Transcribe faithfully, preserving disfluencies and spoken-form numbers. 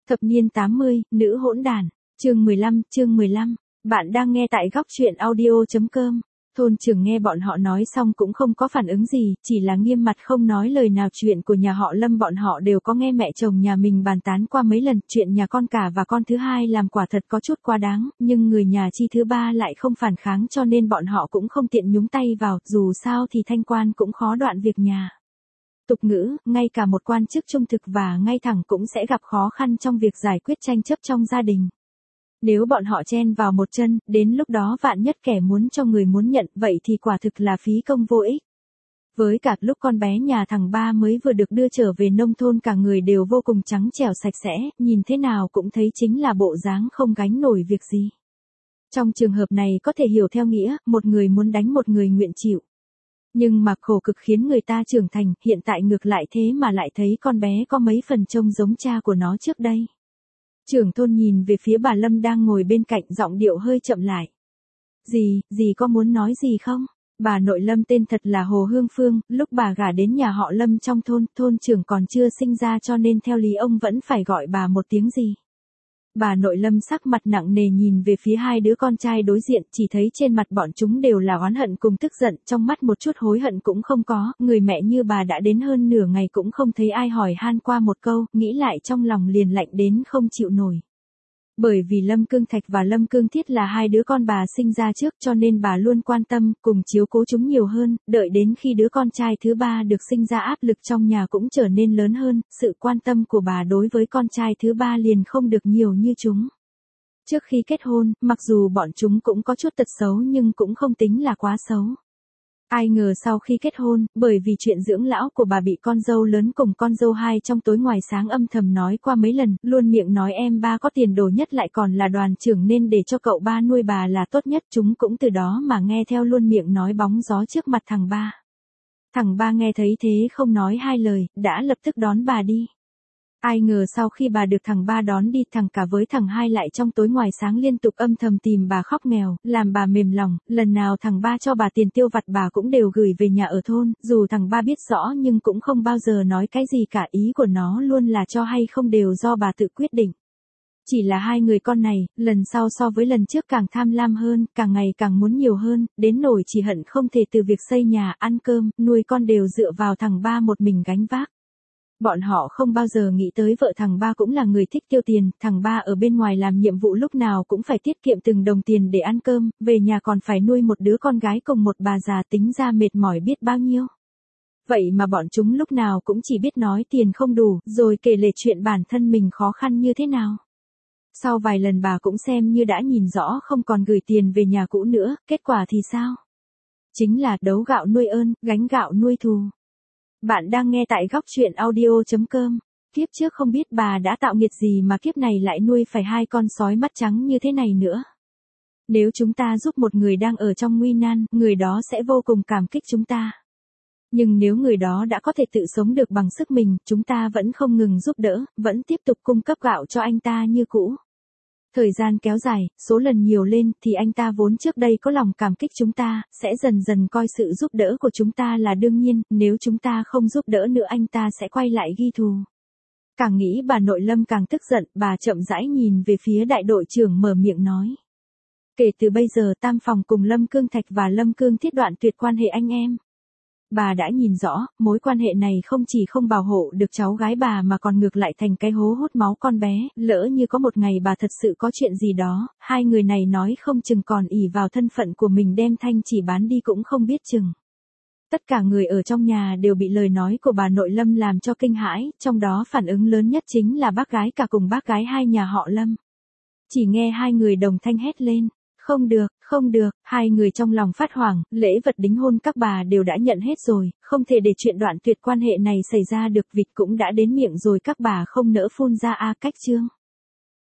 Thập niên tám mươi, nữ hỗn đản. Chương mười lăm, chương mười lăm. Bạn đang nghe tại góc truyện audio chấm com. Thôn trưởng nghe bọn họ nói xong cũng không có phản ứng gì, chỉ là nghiêm mặt không nói lời nào. Chuyện của nhà họ Lâm bọn họ đều có nghe mẹ chồng nhà mình bàn tán qua mấy lần. Chuyện nhà con cả và con thứ hai làm quả thật có chút quá đáng, nhưng người nhà chi thứ ba lại không phản kháng, cho nên bọn họ cũng không tiện nhúng tay vào, dù sao thì thanh quan cũng khó đoạn việc nhà. Tục ngữ, ngay cả một quan chức trung thực và ngay thẳng cũng sẽ gặp khó khăn trong việc giải quyết tranh chấp trong gia đình. Nếu bọn họ chen vào một chân, đến lúc đó vạn nhất kẻ muốn cho người muốn nhận, vậy thì quả thực là phí công vô ích. Với cả lúc con bé nhà thằng ba mới vừa được đưa trở về nông thôn, cả người đều vô cùng trắng trẻo sạch sẽ, nhìn thế nào cũng thấy chính là bộ dáng không gánh nổi việc gì. Trong trường hợp này có thể hiểu theo nghĩa, một người muốn đánh một người nguyện chịu. Nhưng mà khổ cực khiến người ta trưởng thành, hiện tại ngược lại thế mà lại thấy con bé có mấy phần trông giống cha của nó trước đây. Trưởng thôn nhìn về phía bà Lâm đang ngồi bên cạnh, giọng điệu hơi chậm lại. Dì, dì có muốn nói gì không? Bà nội Lâm tên thật là Hồ Hương Phương, lúc bà gả đến nhà họ Lâm trong thôn, thôn trưởng còn chưa sinh ra cho nên theo lý ông vẫn phải gọi bà một tiếng gì. Bà nội Lâm sắc mặt nặng nề nhìn về phía hai đứa con trai đối diện, chỉ thấy trên mặt bọn chúng đều là oán hận cùng tức giận, trong mắt một chút hối hận cũng không có. Người mẹ như bà đã đến hơn nửa ngày cũng không thấy ai hỏi han qua một câu, nghĩ lại trong lòng liền lạnh đến không chịu nổi. Bởi vì Lâm Cương Thạch và Lâm Cương Thiết là hai đứa con bà sinh ra trước, cho nên bà luôn quan tâm, cùng chiếu cố chúng nhiều hơn, đợi đến khi đứa con trai thứ ba được sinh ra áp lực trong nhà cũng trở nên lớn hơn, sự quan tâm của bà đối với con trai thứ ba liền không được nhiều như chúng. Trước khi kết hôn, mặc dù bọn chúng cũng có chút tật xấu nhưng cũng không tính là quá xấu. Ai ngờ sau khi kết hôn, bởi vì chuyện dưỡng lão của bà bị con dâu lớn cùng con dâu hai trong tối ngoài sáng âm thầm nói qua mấy lần, luôn miệng nói em ba có tiền đồ nhất lại còn là đoàn trưởng nên để cho cậu ba nuôi bà là tốt nhất, chúng cũng từ đó mà nghe theo luôn miệng nói bóng gió trước mặt thằng ba. Thằng ba nghe thấy thế không nói hai lời, đã lập tức đón bà đi. Ai ngờ sau khi bà được thằng ba đón đi, thằng cả với thằng hai lại trong tối ngoài sáng liên tục âm thầm tìm bà khóc nghèo, làm bà mềm lòng, lần nào thằng ba cho bà tiền tiêu vặt bà cũng đều gửi về nhà ở thôn, dù thằng ba biết rõ nhưng cũng không bao giờ nói cái gì cả, ý của nó luôn là cho hay không đều do bà tự quyết định. Chỉ là hai người con này, lần sau so với lần trước càng tham lam hơn, càng ngày càng muốn nhiều hơn, đến nỗi chỉ hận không thể từ việc xây nhà, ăn cơm, nuôi con đều dựa vào thằng ba một mình gánh vác. Bọn họ không bao giờ nghĩ tới vợ thằng ba cũng là người thích tiêu tiền, thằng ba ở bên ngoài làm nhiệm vụ lúc nào cũng phải tiết kiệm từng đồng tiền để ăn cơm, về nhà còn phải nuôi một đứa con gái cùng một bà già, tính ra mệt mỏi biết bao nhiêu. Vậy mà bọn chúng lúc nào cũng chỉ biết nói tiền không đủ, rồi kể lể chuyện bản thân mình khó khăn như thế nào. Sau vài lần bà cũng xem như đã nhìn rõ không còn gửi tiền về nhà cũ nữa, kết quả thì sao? Chính là đấu gạo nuôi ơn, gánh gạo nuôi thù. Bạn đang nghe tại góc truyện audio chấm com. Kiếp trước không biết bà đã tạo nghiệt gì mà kiếp này lại nuôi phải hai con sói mắt trắng như thế này nữa. Nếu chúng ta giúp một người đang ở trong nguy nan, người đó sẽ vô cùng cảm kích chúng ta. Nhưng nếu người đó đã có thể tự sống được bằng sức mình, chúng ta vẫn không ngừng giúp đỡ, vẫn tiếp tục cung cấp gạo cho anh ta như cũ. Thời gian kéo dài, số lần nhiều lên thì anh ta vốn trước đây có lòng cảm kích chúng ta, sẽ dần dần coi sự giúp đỡ của chúng ta là đương nhiên, nếu chúng ta không giúp đỡ nữa anh ta sẽ quay lại ghi thù. Càng nghĩ bà nội Lâm càng tức giận, bà chậm rãi nhìn về phía đại đội trưởng mở miệng nói. Kể từ bây giờ Tam Phòng cùng Lâm Cương Thạch và Lâm Cương Thiết đoạn tuyệt quan hệ anh em. Bà đã nhìn rõ, mối quan hệ này không chỉ không bảo hộ được cháu gái bà mà còn ngược lại thành cái hố hút máu con bé, lỡ như có một ngày bà thật sự có chuyện gì đó, hai người này nói không chừng còn ỷ vào thân phận của mình đem Thanh Chỉ bán đi cũng không biết chừng. Tất cả người ở trong nhà đều bị lời nói của bà nội Lâm làm cho kinh hãi, trong đó phản ứng lớn nhất chính là bác gái cả cùng bác gái hai nhà họ Lâm. Chỉ nghe hai người đồng thanh hét lên. Không được, không được, hai người trong lòng phát hoảng, lễ vật đính hôn các bà đều đã nhận hết rồi, không thể để chuyện đoạn tuyệt quan hệ này xảy ra được, vịt cũng đã đến miệng rồi, các bà không nỡ phun ra a cách chương.